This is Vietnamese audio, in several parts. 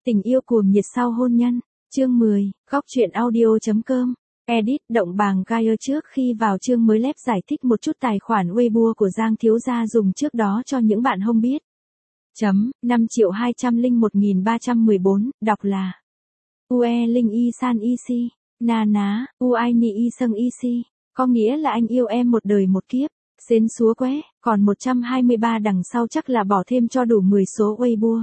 Tình yêu cuồng nhiệt sau hôn nhân, chương 10, góc truyện audio.com, edit, động bàng Gaia trước khi vào chương mới lép giải thích một chút tài khoản Weibo của Giang thiếu gia dùng trước đó cho những bạn không biết. 5.201.314, đọc là Ue Linh Y San Y Si, Na Ná, Uai Ni Y Sâng Y Si, có nghĩa là anh yêu em một đời một kiếp, xến xúa qué, còn 123 đằng sau chắc là bỏ thêm cho đủ 10 số Weibo.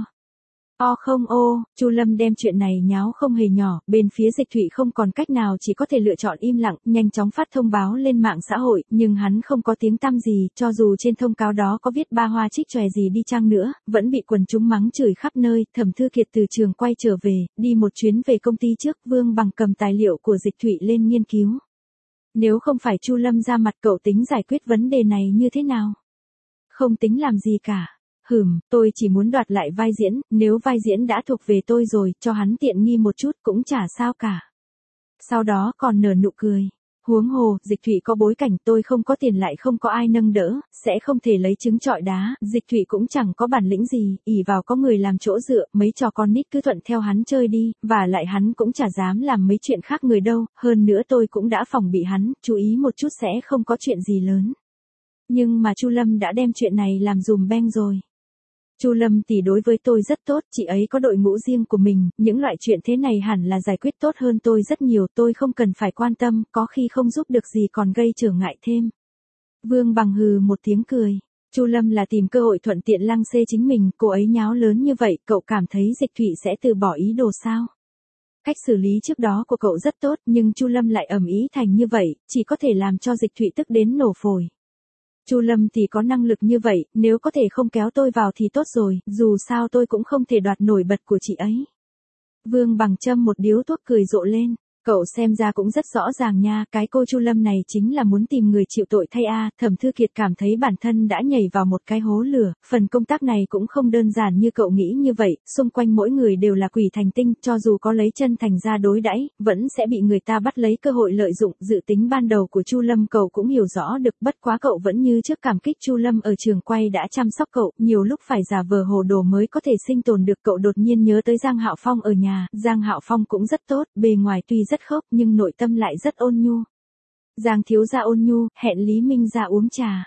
Không Chu Lâm đem chuyện này nháo không hề nhỏ, bên phía Dịch Thụy không còn cách nào chỉ có thể lựa chọn im lặng, nhanh chóng phát thông báo lên mạng xã hội, nhưng hắn không có tiếng tăm gì, cho dù trên thông cáo đó có viết ba hoa trích chòe gì đi chăng nữa, vẫn bị quần chúng mắng chửi khắp nơi. Thẩm Thư Kiệt từ trường quay trở về, đi một chuyến về công ty trước, Vương Bằng cầm tài liệu của Dịch Thụy lên nghiên cứu. Nếu không phải Chu Lâm ra mặt, cậu tính giải quyết vấn đề này như thế nào? Không tính làm gì cả. Tôi chỉ muốn đoạt lại vai diễn, nếu vai diễn đã thuộc về tôi rồi, cho hắn tiện nghi một chút cũng chả sao cả. Sau đó còn nở nụ cười. Huống hồ, Dịch Thụy có bối cảnh, tôi không có tiền lại không có ai nâng đỡ, sẽ không thể lấy trứng trọi đá, Dịch Thụy cũng chẳng có bản lĩnh gì, ỷ vào có người làm chỗ dựa, mấy trò con nít cứ thuận theo hắn chơi đi, và lại hắn cũng chả dám làm mấy chuyện khác người đâu, hơn nữa tôi cũng đã phòng bị hắn, chú ý một chút sẽ không có chuyện gì lớn. Nhưng mà Chu Lâm đã đem chuyện này làm dùm beng rồi. Chu Lâm tỷ đối với tôi rất tốt, chị ấy có đội ngũ riêng của mình, những loại chuyện thế này hẳn là giải quyết tốt hơn tôi rất nhiều, tôi không cần phải quan tâm, có khi không giúp được gì còn gây trở ngại thêm. Vương Bằng hừ một tiếng cười. Chu Lâm là tìm cơ hội thuận tiện lăng xê chính mình, cô ấy nháo lớn như vậy, cậu cảm thấy Dịch Thụy sẽ từ bỏ ý đồ sao? Cách xử lý trước đó của cậu rất tốt, nhưng Chu Lâm lại ầm ĩ thành như vậy, chỉ có thể làm cho Dịch Thụy tức đến nổ phổi. Chu Lâm thì có năng lực như vậy, nếu có thể không kéo tôi vào thì tốt rồi, dù sao tôi cũng không thể đoạt nổi bật của chị ấy. Vương Bằng châm một điếu thuốc cười rộ lên. Cậu xem ra cũng rất rõ ràng nha, cái cô Chu Lâm này chính là muốn tìm người chịu tội thay a. Thẩm Thư Kiệt cảm thấy bản thân đã nhảy vào một cái hố lửa, phần công tác này cũng không đơn giản như cậu nghĩ như vậy, xung quanh mỗi người đều là quỷ thành tinh, cho dù có lấy chân thành ra đối đãi, vẫn sẽ bị người ta bắt lấy cơ hội lợi dụng. Dự tính ban đầu của Chu Lâm cậu cũng hiểu rõ được, bất quá cậu vẫn như trước cảm kích Chu Lâm ở trường quay đã chăm sóc cậu, nhiều lúc phải giả vờ hồ đồ mới có thể sinh tồn được. Cậu đột nhiên nhớ tới Giang Hạo Phong ở nhà, Giang Hạo Phong cũng rất tốt, bề ngoài tuy rất khốc nhưng nội tâm lại rất ôn nhu. Giang thiếu gia ôn nhu, hẹn Lý Minh ra uống trà.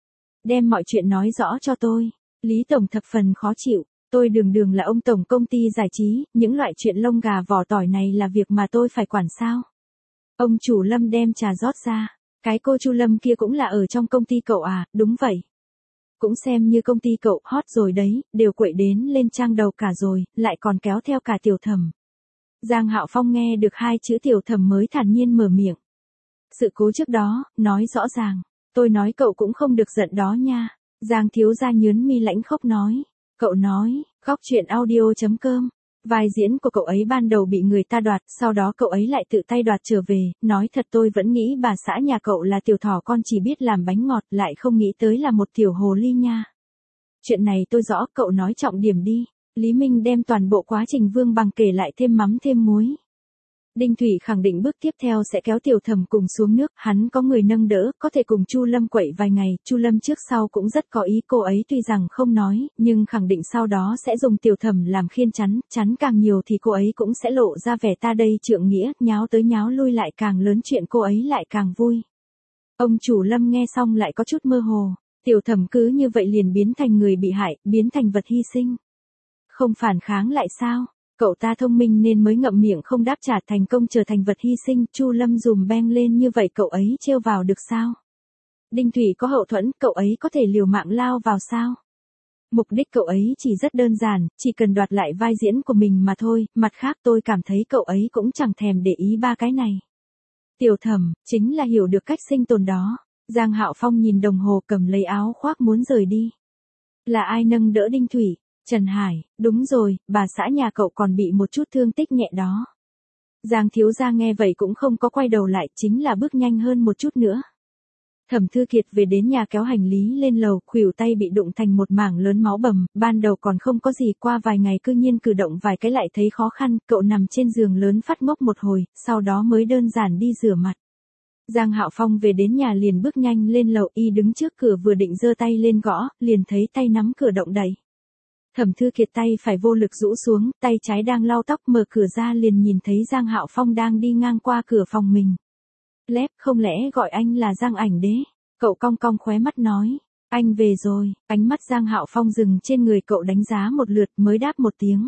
Đem mọi chuyện nói rõ cho tôi. Lý Tổng thập phần khó chịu, tôi đường là ông Tổng công ty giải trí, những loại chuyện lông gà vỏ tỏi này là việc mà tôi phải quản sao? Ông chủ Lâm đem trà rót ra. Cái cô Chu Lâm kia cũng là ở trong công ty cậu à? Đúng vậy. Cũng xem như công ty cậu hot rồi đấy, đều quậy đến lên trang đầu cả rồi, lại còn kéo theo cả Tiểu Thẩm. Giang Hạo Phong nghe được hai chữ Tiểu Thẩm mới thản nhiên mở miệng. Sự cố trước đó, nói rõ ràng. Tôi nói cậu cũng không được giận đó nha. Giang thiếu gia nhớn mi lãnh khốc nói. Cậu nói, góc truyện audio.com. Vai diễn của cậu ấy ban đầu bị người ta đoạt, sau đó cậu ấy lại tự tay đoạt trở về. Nói thật tôi vẫn nghĩ bà xã nhà cậu là tiểu thỏ con chỉ biết làm bánh ngọt, lại không nghĩ tới là một tiểu hồ ly nha. Chuyện này tôi rõ, cậu nói trọng điểm đi. Lý Minh đem toàn bộ quá trình Vương Bằng kể lại thêm mắm thêm muối. Đinh Thủy khẳng định bước tiếp theo sẽ kéo Tiểu Thẩm cùng xuống nước, hắn có người nâng đỡ, có thể cùng Chu Lâm quậy vài ngày, Chu Lâm trước sau cũng rất có ý, cô ấy tuy rằng không nói, nhưng khẳng định sau đó sẽ dùng Tiểu Thẩm làm khiên chắn càng nhiều thì cô ấy cũng sẽ lộ ra vẻ ta đây trượng nghĩa, nháo tới nháo lui lại càng lớn chuyện cô ấy lại càng vui. Ông chủ Lâm nghe xong lại có chút mơ hồ, Tiểu Thẩm cứ như vậy liền biến thành người bị hại, biến thành vật hy sinh. Không phản kháng lại sao? Cậu ta thông minh nên mới ngậm miệng không đáp trả, thành công trở thành vật hy sinh. Chu Lâm dùm beng lên như vậy cậu ấy trêu vào được sao? Đinh Thủy có hậu thuẫn, cậu ấy có thể liều mạng lao vào sao? Mục đích cậu ấy chỉ rất đơn giản, chỉ cần đoạt lại vai diễn của mình mà thôi, mặt khác tôi cảm thấy cậu ấy cũng chẳng thèm để ý ba cái này. Tiểu Thẩm, chính là hiểu được cách sinh tồn đó. Giang Hạo Phong nhìn đồng hồ cầm lấy áo khoác muốn rời đi. Là ai nâng đỡ Đinh Thủy? Trần Hải, đúng rồi, bà xã nhà cậu còn bị một chút thương tích nhẹ đó. Giang thiếu gia nghe vậy cũng không có quay đầu lại, chính là bước nhanh hơn một chút nữa. Thẩm Thư Kiệt về đến nhà kéo hành lý lên lầu, khuỷu tay bị đụng thành một mảng lớn máu bầm, ban đầu còn không có gì, qua vài ngày cư nhiên cử động vài cái lại thấy khó khăn, cậu nằm trên giường lớn phát ngốc một hồi, sau đó mới đơn giản đi rửa mặt. Giang Hạo Phong về đến nhà liền bước nhanh lên lầu, y đứng trước cửa vừa định giơ tay lên gõ, liền thấy tay nắm cửa động đậy. Thẩm Thư Kiệt tay phải vô lực rũ xuống, tay trái đang lau tóc, mở cửa ra liền nhìn thấy Giang Hạo Phong đang đi ngang qua cửa phòng mình. Lép, không lẽ gọi anh là Giang Ảnh Đế? Cậu cong cong khóe mắt nói. Anh về rồi. Ánh mắt Giang Hạo Phong dừng trên người cậu đánh giá một lượt mới đáp một tiếng.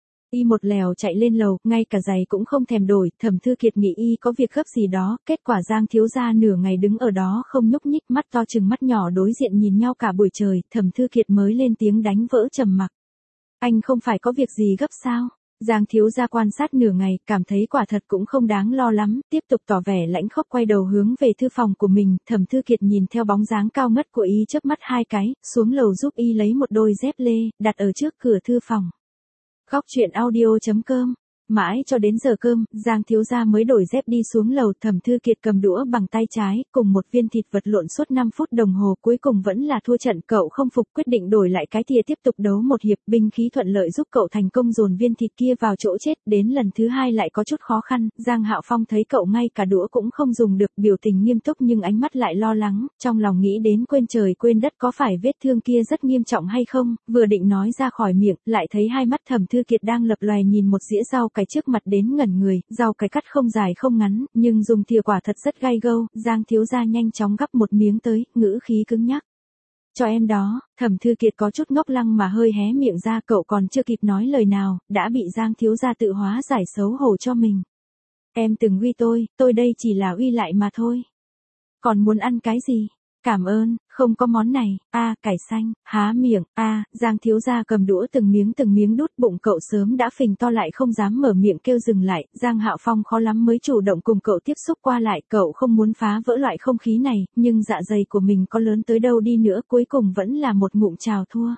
Y một lèo chạy lên lầu, ngay cả giày cũng không thèm đổi. Thẩm Thư Kiệt nghĩ y có việc gấp gì đó, kết quả Giang thiếu gia nửa ngày đứng ở đó không nhúc nhích, mắt to chừng mắt nhỏ đối diện nhìn nhau cả buổi trời. Thẩm Thư Kiệt mới lên tiếng đánh vỡ trầm mặc. Anh không phải có việc gì gấp sao? Giang thiếu gia quan sát nửa ngày, cảm thấy quả thật cũng không đáng lo lắm, tiếp tục tỏ vẻ lãnh khốc quay đầu hướng về thư phòng của mình. Thẩm Thư Kiệt nhìn theo bóng dáng cao ngất của y chớp mắt hai cái, xuống lầu giúp y lấy một đôi dép lê, đặt ở trước cửa thư phòng. Góc truyện audio.com. Mãi cho đến giờ cơm, Giang thiếu gia mới đổi dép đi xuống lầu. Thẩm Thư Kiệt cầm đũa bằng tay trái, cùng một viên thịt vật lộn suốt 5 phút đồng hồ, cuối cùng vẫn là thua trận. Cậu không phục, quyết định đổi lại cái thìa tiếp tục đấu một hiệp. Binh khí thuận lợi giúp cậu thành công dồn viên thịt kia vào chỗ chết. Đến lần thứ hai lại có chút khó khăn, Giang Hạo Phong thấy cậu ngay cả đũa cũng không dùng được, biểu tình nghiêm túc nhưng ánh mắt lại lo lắng, trong lòng nghĩ đến quên trời quên đất, có phải vết thương kia rất nghiêm trọng hay không. Vừa định nói ra khỏi miệng, lại thấy hai mắt Thẩm Thư Kiệt đang lập lòe nhìn một dĩa rau cải trước mặt đến ngẩn người. Rau cải cắt không dài không ngắn, nhưng dùng thìa quả thật rất gai gâu. Giang thiếu gia nhanh chóng gắp một miếng tới, ngữ khí cứng nhắc. Cho em đó. Thẩm Thư Kiệt có chút ngốc lăng mà hơi hé miệng ra, cậu còn chưa kịp nói lời nào, đã bị Giang thiếu gia tự hóa giải xấu hổ cho mình. Em từng uy tôi đây chỉ là uy lại mà thôi. Còn muốn ăn cái gì? Cảm ơn, không có món này. Cải xanh. Há miệng. Giang thiếu gia cầm đũa từng miếng đút, bụng cậu sớm đã phình to lại không dám mở miệng kêu dừng lại. Giang Hạo Phong khó lắm mới chủ động cùng cậu tiếp xúc qua lại, cậu không muốn phá vỡ loại không khí này, nhưng dạ dày của mình có lớn tới đâu đi nữa, cuối cùng vẫn là một ngụm chào thua.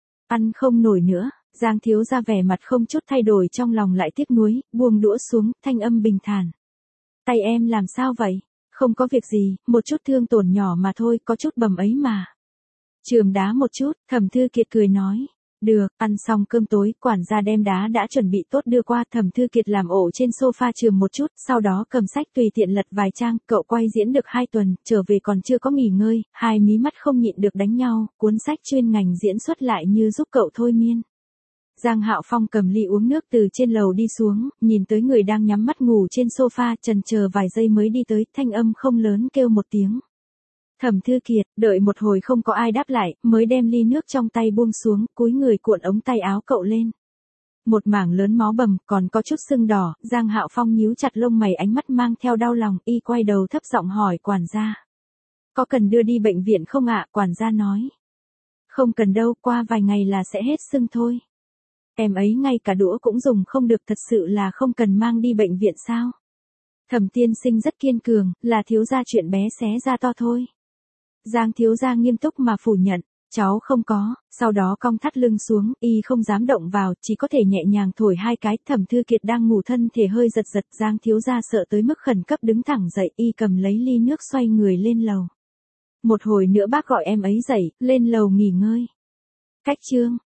Ăn không nổi nữa. Giang thiếu gia vẻ mặt không chút thay đổi, trong lòng lại tiếc nuối, buông đũa xuống, thanh âm bình thản. Tay em làm sao vậy? Không có việc gì, một chút thương tổn nhỏ mà thôi, có chút bầm ấy mà. Chườm đá một chút. Thẩm Thư Kiệt cười nói. Được. Ăn xong cơm tối, quản gia đem đá đã chuẩn bị tốt đưa qua. Thẩm Thư Kiệt làm ổ trên sofa chườm một chút, sau đó cầm sách tùy tiện lật vài trang. Cậu quay diễn được 2 tuần, trở về còn chưa có nghỉ ngơi, hai mí mắt không nhịn được đánh nhau, cuốn sách chuyên ngành diễn xuất lại như giúp cậu thôi miên. Giang Hạo Phong cầm ly uống nước từ trên lầu đi xuống, nhìn tới người đang nhắm mắt ngủ trên sofa, chần chờ vài giây mới đi tới, thanh âm không lớn kêu một tiếng. Thẩm Thư Kiệt. Đợi một hồi không có ai đáp lại, mới đem ly nước trong tay buông xuống, cúi người cuộn ống tay áo cậu lên. Một mảng lớn máu bầm, còn có chút sưng đỏ. Giang Hạo Phong nhíu chặt lông mày, ánh mắt mang theo đau lòng, y quay đầu thấp giọng hỏi quản gia. Có cần đưa đi bệnh viện không ạ? Quản gia nói. Không cần đâu, qua vài ngày là sẽ hết sưng thôi. Em ấy ngay cả đũa cũng dùng không được, thật sự là không cần mang đi bệnh viện sao? Thẩm tiên sinh rất kiên cường, là thiếu gia chuyện bé xé ra to thôi. Giang thiếu gia nghiêm túc mà phủ nhận, cháu không có. Sau đó cong thắt lưng xuống, y không dám động vào, chỉ có thể nhẹ nhàng thổi hai cái. Thẩm Thư Kiệt đang ngủ thân thể hơi giật giật, Giang thiếu gia sợ tới mức khẩn cấp đứng thẳng dậy, y cầm lấy ly nước xoay người lên lầu. Một hồi nữa bác gọi em ấy dậy, lên lầu nghỉ ngơi. Cách chương.